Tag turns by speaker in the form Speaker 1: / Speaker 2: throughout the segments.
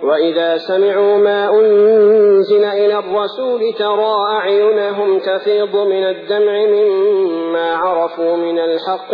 Speaker 1: وإذا سمعوا ما أنزل إلى الرسول ترى أعينهم تفيض من الدمع مما عرفوا من الحق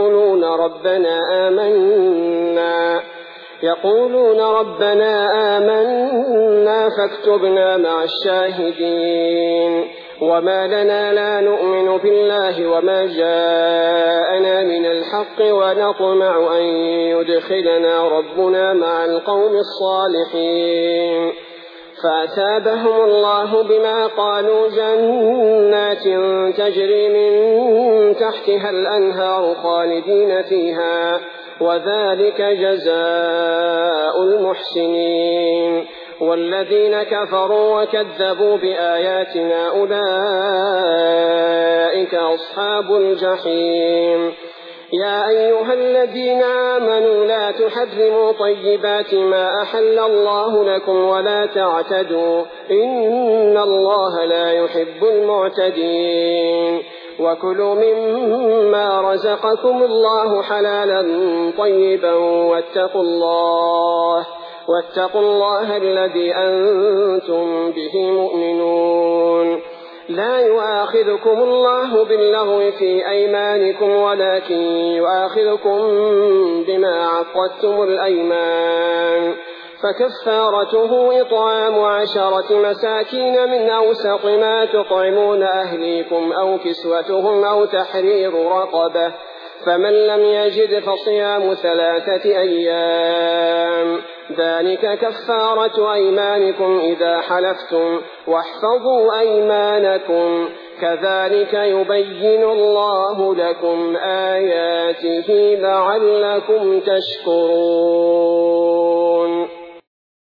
Speaker 1: يقولون ربنا آمنا فاكتبنا مع الشاهدين. وما لنا لا نؤمن بالله وما جاءنا من الحق ونطمع أن يدخلنا ربنا مع القوم الصالحين. فأثابهم الله بما قالوا جنات تجري من تحتها الأنهار خالدين فيها وذلك جزاء المحسنين. والذين كفروا وكذبوا بآياتنا أولئك أصحاب الجحيم. يا أيها الذين آمنوا لا تحرموا طيبات ما أحل الله لكم ولا تعتدوا إن الله لا يحب المعتدين. وكلوا مما رزقكم الله حلالا طيبا واتقوا الله الذي أنتم به مؤمنون. لا يؤاخذكم الله باللغو في أيمانكم ولكن يؤاخذكم بما عقدتم الأيمان. فكفارته إطعام 10 مساكين من أوسط ما تطعمون أهليكم أو كسوتهم أو تحرير رقبة. فمن لم يجد فصيام 3 أيام ذلك كفارة أيمانكم إذا حلفتم واحفظوا أيمانكم كذلك يبين الله لكم آياته لعلكم تشكرون.